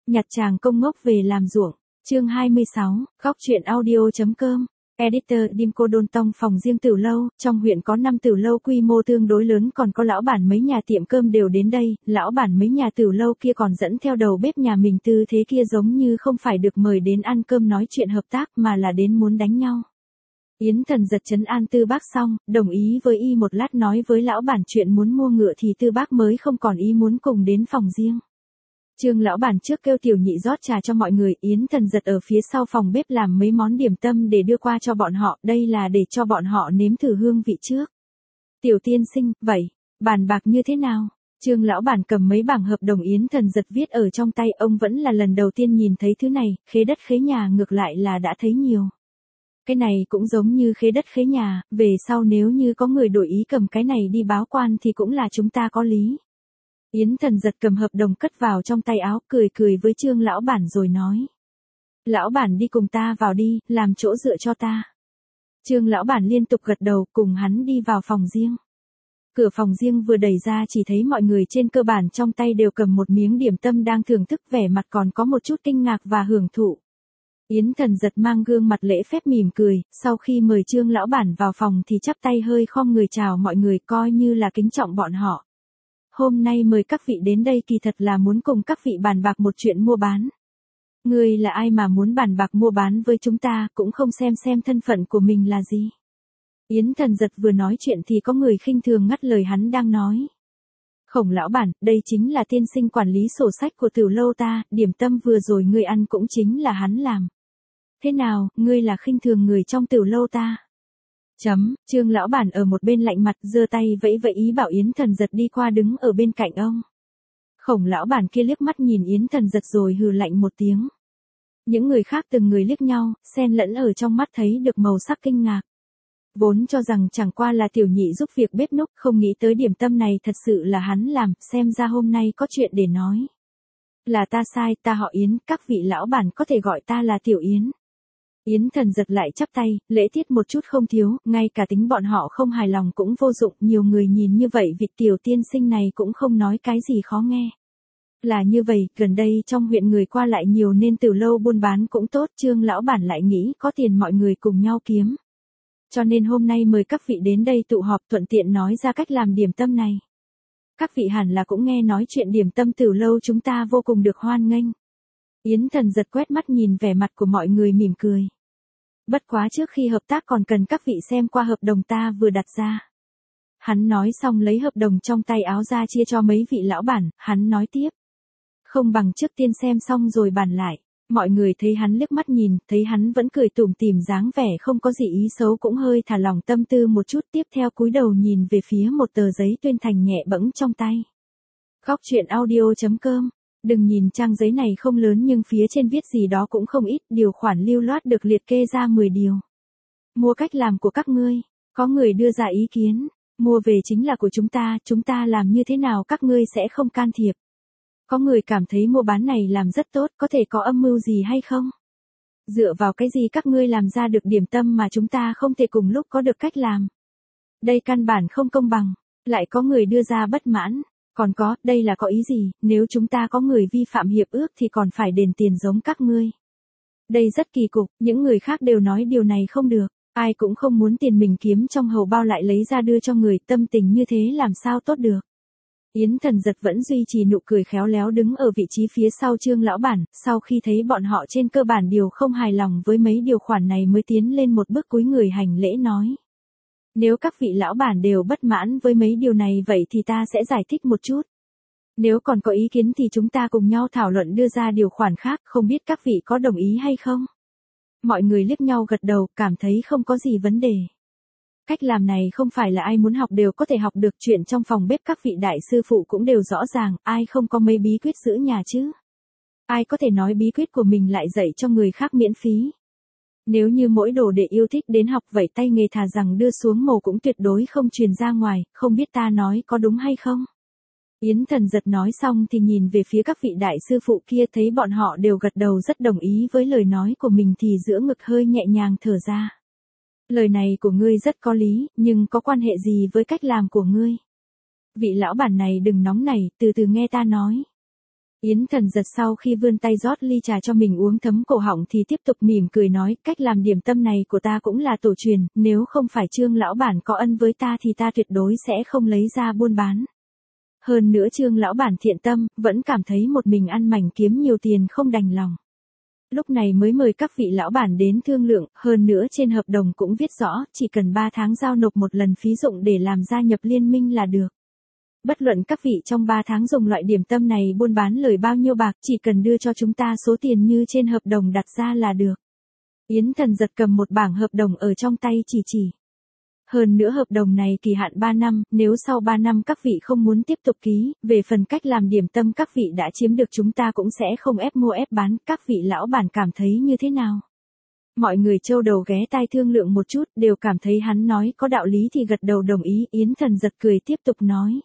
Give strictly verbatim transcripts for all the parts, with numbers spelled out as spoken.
Nhặt chàng công ngốc về làm ruộng. Chương hai mươi sáu, góc truyện audio.com. Editor Dimco Đôn Tông phòng riêng Tửu Lâu, trong huyện có năm Tửu Lâu quy mô tương đối lớn, còn có lão bản mấy nhà tiệm cơm đều đến đây, lão bản mấy nhà Tửu Lâu kia còn dẫn theo đầu bếp nhà mình, tư thế kia giống như không phải được mời đến ăn cơm nói chuyện hợp tác mà là đến muốn đánh nhau. Yến Thần giật trấn an Tư Bác xong, đồng ý với y một lát, nói với lão bản chuyện muốn mua ngựa thì Tư Bác mới không còn ý muốn cùng đến phòng riêng. Trương lão bản trước kêu tiểu nhị rót trà cho mọi người, Yến Thần giật ở phía sau phòng bếp làm mấy món điểm tâm để đưa qua cho bọn họ, đây là để cho bọn họ nếm thử hương vị trước. Tiểu tiên sinh, vậy, bàn bạc như thế nào? Trương lão bản cầm mấy bảng hợp đồng Yến Thần giật viết ở trong tay, ông vẫn là lần đầu tiên nhìn thấy thứ này, khế đất khế nhà ngược lại là đã thấy nhiều. Cái này cũng giống như khế đất khế nhà, về sau nếu như có người đổi ý cầm cái này đi báo quan thì cũng là chúng ta có lý. Yến Thần giật cầm hợp đồng cất vào trong tay áo, cười cười với Trương lão bản rồi nói. Lão bản đi cùng ta vào đi, làm chỗ dựa cho ta. Trương lão bản liên tục gật đầu, cùng hắn đi vào phòng riêng. Cửa phòng riêng vừa đẩy ra chỉ thấy mọi người trên cơ bản trong tay đều cầm một miếng điểm tâm đang thưởng thức, vẻ mặt còn có một chút kinh ngạc và hưởng thụ. Yến Thần giật mang gương mặt lễ phép mỉm cười, sau khi mời Trương lão bản vào phòng thì chắp tay hơi khom người chào mọi người, coi như là kính trọng bọn họ. Hôm nay mời các vị đến đây kỳ thật là muốn cùng các vị bàn bạc một chuyện mua bán. Ngươi là ai mà muốn bàn bạc mua bán với chúng ta, cũng không xem xem thân phận của mình là gì. Yến Thần giật vừa nói chuyện thì có người khinh thường ngắt lời hắn đang nói. Khổng lão bản, đây chính là tiên sinh quản lý sổ sách của Tửu Lâu ta, điểm tâm vừa rồi ngươi ăn cũng chính là hắn làm. Thế nào, ngươi là khinh thường người trong Tửu Lâu ta? Chấm, Trương lão bản ở một bên lạnh mặt, giơ tay vẫy vẫy ý bảo Yến Thần giật đi qua đứng ở bên cạnh ông. Khổng lão bản kia liếc mắt nhìn Yến Thần giật rồi hừ lạnh một tiếng. Những người khác từng người liếc nhau, xen lẫn ở trong mắt thấy được màu sắc kinh ngạc. Vốn cho rằng chẳng qua là tiểu nhị giúp việc bếp núc, không nghĩ tới điểm tâm này thật sự là hắn làm, xem ra hôm nay có chuyện để nói. Là ta sai, ta họ Yến, các vị lão bản có thể gọi ta là Tiểu Yến. Yến Thần giật lại chắp tay, lễ tiết một chút không thiếu, ngay cả tính bọn họ không hài lòng cũng vô dụng, nhiều người nhìn như vậy vị tiểu tiên sinh này cũng không nói cái gì khó nghe. Là như vậy, gần đây trong huyện người qua lại nhiều nên Tửu Lâu buôn bán cũng tốt, Trương lão bản lại nghĩ có tiền mọi người cùng nhau kiếm. Cho nên hôm nay mời các vị đến đây tụ họp, thuận tiện nói ra cách làm điểm tâm này. Các vị hẳn là cũng nghe nói chuyện điểm tâm Tửu Lâu chúng ta vô cùng được hoan nghênh. Yến Thần giật quét mắt nhìn vẻ mặt của mọi người mỉm cười. Bất quá trước khi hợp tác còn cần các vị xem qua hợp đồng ta vừa đặt ra. Hắn nói xong lấy hợp đồng trong tay áo ra chia cho mấy vị lão bản, hắn nói tiếp. Không bằng trước tiên xem xong rồi bàn lại. Mọi người thấy hắn liếc mắt nhìn, thấy hắn vẫn cười tủm tỉm dáng vẻ không có gì ý xấu cũng hơi thả lỏng tâm tư một chút, tiếp theo cúi đầu nhìn về phía một tờ giấy tuyên thành nhẹ bẫng trong tay. Góc truyện audio.com. Đừng nhìn trang giấy này không lớn nhưng phía trên viết gì đó cũng không ít, điều khoản lưu loát được liệt kê ra mười điều. Mua cách làm của các ngươi, có người đưa ra ý kiến, mua về chính là của chúng ta, chúng ta làm như thế nào các ngươi sẽ không can thiệp. Có người cảm thấy mua bán này làm rất tốt, có thể có âm mưu gì hay không? Dựa vào cái gì các ngươi làm ra được điểm tâm mà chúng ta không thể cùng lúc có được cách làm? Đây căn bản không công bằng, lại có người đưa ra bất mãn. Còn có, đây là có ý gì, nếu chúng ta có người vi phạm hiệp ước thì còn phải đền tiền giống các ngươi. Đây rất kỳ cục, những người khác đều nói điều này không được, ai cũng không muốn tiền mình kiếm trong hầu bao lại lấy ra đưa cho người, tâm tình như thế làm sao tốt được. Yến Thần giật vẫn duy trì nụ cười khéo léo đứng ở vị trí phía sau Trương lão bản, sau khi thấy bọn họ trên cơ bản điều không hài lòng với mấy điều khoản này mới tiến lên một bước cúi người hành lễ nói. Nếu các vị lão bản đều bất mãn với mấy điều này vậy thì ta sẽ giải thích một chút. Nếu còn có ý kiến thì chúng ta cùng nhau thảo luận đưa ra điều khoản khác, không biết các vị có đồng ý hay không? Mọi người liếc nhau gật đầu, cảm thấy không có gì vấn đề. Cách làm này không phải là ai muốn học đều có thể học được, chuyện trong phòng bếp các vị đại sư phụ cũng đều rõ ràng, ai không có mấy bí quyết giữ nhà chứ? Ai có thể nói bí quyết của mình lại dạy cho người khác miễn phí? Nếu như mỗi đồ đệ yêu thích đến học vậy tay nghề thà rằng đưa xuống mồ cũng tuyệt đối không truyền ra ngoài, không biết ta nói có đúng hay không? Yến Thần giật nói xong thì nhìn về phía các vị đại sư phụ kia, thấy bọn họ đều gật đầu rất đồng ý với lời nói của mình thì giữa ngực hơi nhẹ nhàng thở ra. Lời này của ngươi rất có lý, nhưng có quan hệ gì với cách làm của ngươi? Vị lão bản này đừng nóng nảy, từ từ nghe ta nói. Yến Thần Giật sau khi vươn tay rót ly trà cho mình uống thấm cổ họng thì tiếp tục mỉm cười nói, cách làm điểm tâm này của ta cũng là tổ truyền, nếu không phải Trương lão bản có ân với ta thì ta tuyệt đối sẽ không lấy ra buôn bán. Hơn nữa Trương lão bản thiện tâm, vẫn cảm thấy một mình ăn mảnh kiếm nhiều tiền không đành lòng. Lúc này mới mời các vị lão bản đến thương lượng, hơn nữa trên hợp đồng cũng viết rõ, chỉ cần ba tháng giao nộp một lần phí dụng để làm gia nhập liên minh là được. Bất luận các vị trong ba tháng dùng loại điểm tâm này buôn bán lời bao nhiêu bạc, chỉ cần đưa cho chúng ta số tiền như trên hợp đồng đặt ra là được. Yến Thần Giật cầm một bảng hợp đồng ở trong tay chỉ chỉ. Hơn nữa hợp đồng này kỳ hạn ba năm, nếu sau ba năm các vị không muốn tiếp tục ký, về phần cách làm điểm tâm các vị đã chiếm được chúng ta cũng sẽ không ép mua ép bán, các vị lão bản cảm thấy như thế nào? Mọi người châu đầu ghé tai thương lượng một chút, đều cảm thấy hắn nói có đạo lý thì gật đầu đồng ý. Yến Thần Giật cười tiếp tục nói.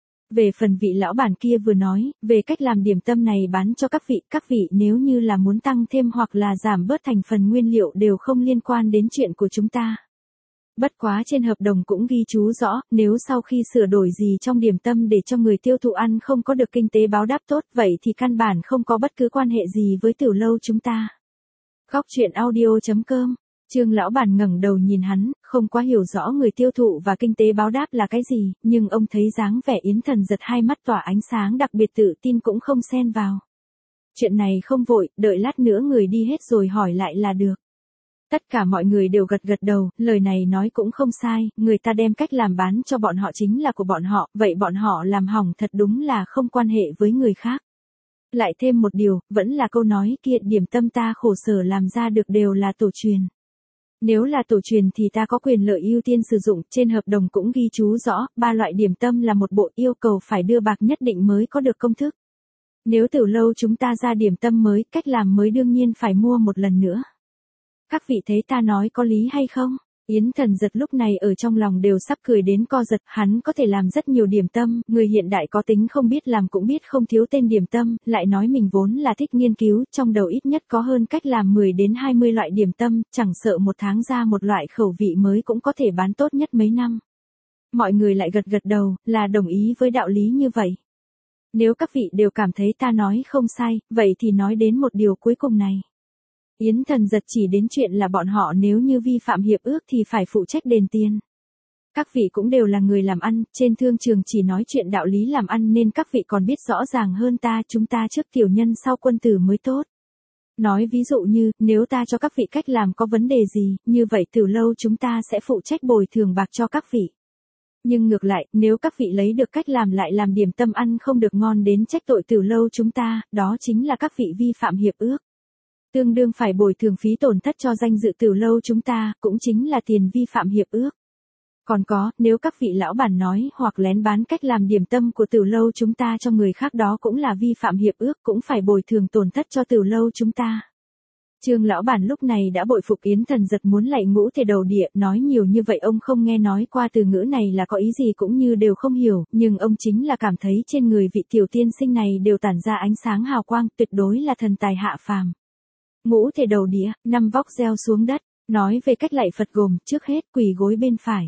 Về phần vị lão bản kia vừa nói, về cách làm điểm tâm này bán cho các vị, các vị nếu như là muốn tăng thêm hoặc là giảm bớt thành phần nguyên liệu đều không liên quan đến chuyện của chúng ta. Bất quá trên hợp đồng cũng ghi chú rõ, nếu sau khi sửa đổi gì trong điểm tâm để cho người tiêu thụ ăn không có được kinh tế báo đáp tốt, vậy thì căn bản không có bất cứ quan hệ gì với Tiểu Lâu chúng ta. Góc truyện audio chấm com. Trương lão bản ngẩng đầu nhìn hắn, không quá hiểu rõ người tiêu thụ và kinh tế báo đáp là cái gì, nhưng ông thấy dáng vẻ Yến Thần Giật hai mắt tỏa ánh sáng đặc biệt tự tin cũng không xen vào. Chuyện này không vội, đợi lát nữa người đi hết rồi hỏi lại là được. Tất cả mọi người đều gật gật đầu, lời này nói cũng không sai, người ta đem cách làm bán cho bọn họ chính là của bọn họ, vậy bọn họ làm hỏng thật đúng là không quan hệ với người khác. Lại thêm một điều, vẫn là câu nói kia, điểm tâm ta khổ sở làm ra được đều là tổ truyền. Nếu là tổ truyền thì ta có quyền lợi ưu tiên sử dụng, trên hợp đồng cũng ghi chú rõ, ba loại điểm tâm là một bộ, yêu cầu phải đưa bạc nhất định mới có được công thức. Nếu Tiểu Lâu chúng ta ra điểm tâm mới, cách làm mới đương nhiên phải mua một lần nữa. Các vị thấy ta nói có lý hay không? Yến Thần Giật lúc này ở trong lòng đều sắp cười đến co giật, hắn có thể làm rất nhiều điểm tâm, người hiện đại có tính không biết làm cũng biết không thiếu tên điểm tâm, lại nói mình vốn là thích nghiên cứu, trong đầu ít nhất có hơn cách làm mười đến hai mươi loại điểm tâm, chẳng sợ một tháng ra một loại khẩu vị mới cũng có thể bán tốt nhất mấy năm. Mọi người lại gật gật đầu, là đồng ý với đạo lý như vậy. Nếu các vị đều cảm thấy ta nói không sai, vậy thì nói đến một điều cuối cùng này. Yến Thần Giật chỉ đến chuyện là bọn họ nếu như vi phạm hiệp ước thì phải phụ trách đền tiền. Các vị cũng đều là người làm ăn, trên thương trường chỉ nói chuyện đạo lý làm ăn nên các vị còn biết rõ ràng hơn ta, chúng ta trước tiểu nhân sau quân tử mới tốt. Nói ví dụ như, nếu ta cho các vị cách làm có vấn đề gì, như vậy Tiểu Lâu chúng ta sẽ phụ trách bồi thường bạc cho các vị. Nhưng ngược lại, nếu các vị lấy được cách làm lại làm điểm tâm ăn không được ngon đến trách tội Tiểu Lâu chúng ta, đó chính là các vị vi phạm hiệp ước. Tương đương phải bồi thường phí tổn thất cho danh dự Tiểu Lâu chúng ta, cũng chính là tiền vi phạm hiệp ước. Còn có, nếu các vị lão bản nói hoặc lén bán cách làm điểm tâm của Tiểu Lâu chúng ta cho người khác đó cũng là vi phạm hiệp ước, cũng phải bồi thường tổn thất cho Tiểu Lâu chúng ta. Trương lão bản lúc này đã bội phục Yến Thần Giật muốn lạy ngũ thể đầu địa, nói nhiều như vậy ông không nghe nói qua từ ngữ này là có ý gì cũng như đều không hiểu, nhưng ông chính là cảm thấy trên người vị tiểu tiên sinh này đều tản ra ánh sáng hào quang, tuyệt đối là thần tài hạ phàm. Ngũ thể đầu đĩa, năm vóc gieo xuống đất, nói về cách lạy Phật gồm, trước hết quỳ gối bên phải.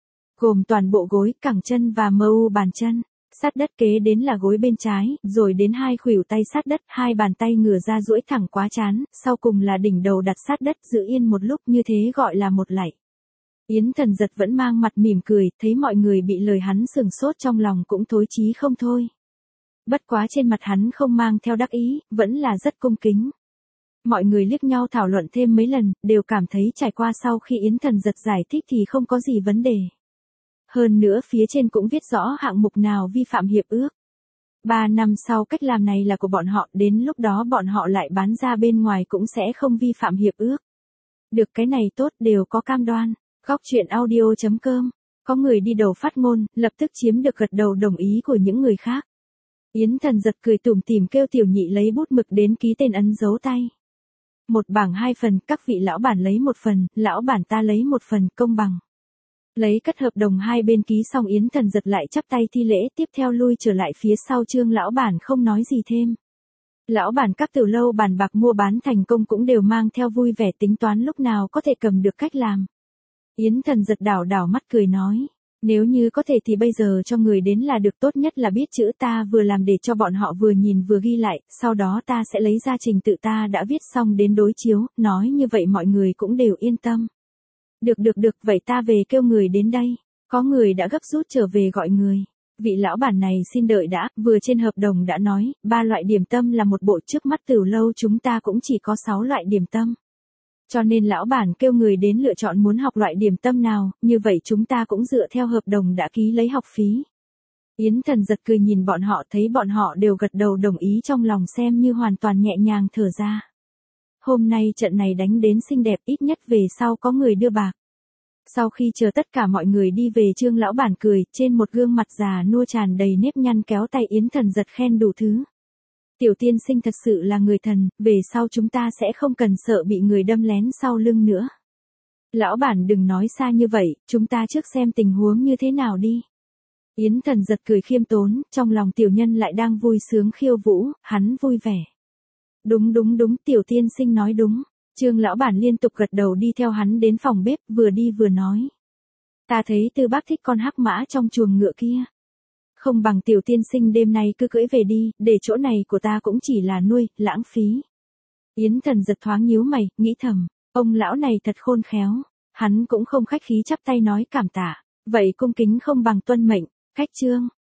Gồm toàn bộ gối, cẳng chân và mơ u bàn chân. Sát đất kế đến là gối bên trái, rồi đến hai khuỷu tay sát đất, hai bàn tay ngửa ra duỗi thẳng quá trán, sau cùng là đỉnh đầu đặt sát đất, giữ yên một lúc, như thế gọi là một lạy. Yến Thần Giật vẫn mang mặt mỉm cười, thấy mọi người bị lời hắn sừng sốt trong lòng cũng thối chí không thôi. Bất quá trên mặt hắn không mang theo đắc ý, vẫn là rất cung kính. Mọi người liếc nhau thảo luận thêm mấy lần, đều cảm thấy trải qua sau khi Yến Thần Giật giải thích thì không có gì vấn đề. Hơn nữa phía trên cũng viết rõ hạng mục nào vi phạm hiệp ước. Ba năm sau cách làm này là của bọn họ, đến lúc đó bọn họ lại bán ra bên ngoài cũng sẽ không vi phạm hiệp ước. Được cái này tốt, đều có cam đoan. Góc truyện audio chấm com. Có người đi đầu phát ngôn, lập tức chiếm được gật đầu đồng ý của những người khác. Yến Thần Giật cười tủm tỉm kêu tiểu nhị lấy bút mực đến ký tên ấn dấu tay. Một bảng hai phần, các vị lão bản lấy một phần, lão bản ta lấy một phần, công bằng. Lấy cất hợp đồng hai bên ký xong Yến Thần Giật lại chắp tay thi lễ, tiếp theo lui trở lại phía sau Trương lão bản không nói gì thêm. Lão bản các Tiểu Lâu bàn bạc mua bán thành công cũng đều mang theo vui vẻ tính toán lúc nào có thể cầm được cách làm. Yến Thần Giật đảo đảo mắt cười nói, Nếu như có thể thì bây giờ cho người đến là được, tốt nhất là biết chữ ta vừa làm để cho bọn họ vừa nhìn vừa ghi lại, sau đó ta sẽ lấy ra trình tự ta đã viết xong đến đối chiếu, nói như vậy mọi người cũng đều yên tâm. Được được được, vậy ta về kêu người đến đây. Có người đã gấp rút trở về gọi người. Vị lão bản này xin đợi đã, vừa trên hợp đồng đã nói, ba loại điểm tâm là một bộ, trước mắt Tửu lâu chúng ta cũng chỉ có sáu loại điểm tâm. Cho nên lão bản kêu người đến lựa chọn muốn học loại điểm tâm nào, như vậy chúng ta cũng dựa theo hợp đồng đã ký lấy học phí. Yến Thần giật cười nhìn bọn họ, thấy bọn họ đều gật đầu đồng ý, trong lòng xem như hoàn toàn nhẹ nhàng thở ra. Hôm nay trận này đánh đến xinh đẹp, ít nhất về sau có người đưa bạc. Sau khi chờ tất cả mọi người đi về, Trương lão bản cười, trên một gương mặt già nua tràn đầy nếp nhăn kéo tay Yến Thần giật khen đủ thứ. Tiểu tiên sinh thật sự là người thần, về sau chúng ta sẽ không cần sợ bị người đâm lén sau lưng nữa. Lão bản đừng nói xa như vậy, chúng ta trước xem tình huống như thế nào đi. Yến Thần giật cười khiêm tốn, trong lòng tiểu nhân lại đang vui sướng khiêu vũ, hắn vui vẻ. Đúng đúng đúng, tiểu tiên sinh nói đúng. Trương lão bản liên tục gật đầu, đi theo hắn đến phòng bếp, vừa đi vừa nói. Ta thấy Tư Bác thích con hắc mã trong chuồng ngựa kia. Không bằng tiểu tiên sinh đêm nay cứ cưỡi về đi, để chỗ này của ta cũng chỉ là nuôi, lãng phí. Yến Thần giật thoáng nhíu mày, nghĩ thầm, ông lão này thật khôn khéo. Hắn cũng không khách khí chắp tay nói cảm tạ, vậy cung kính không bằng tuân mệnh, khách trương.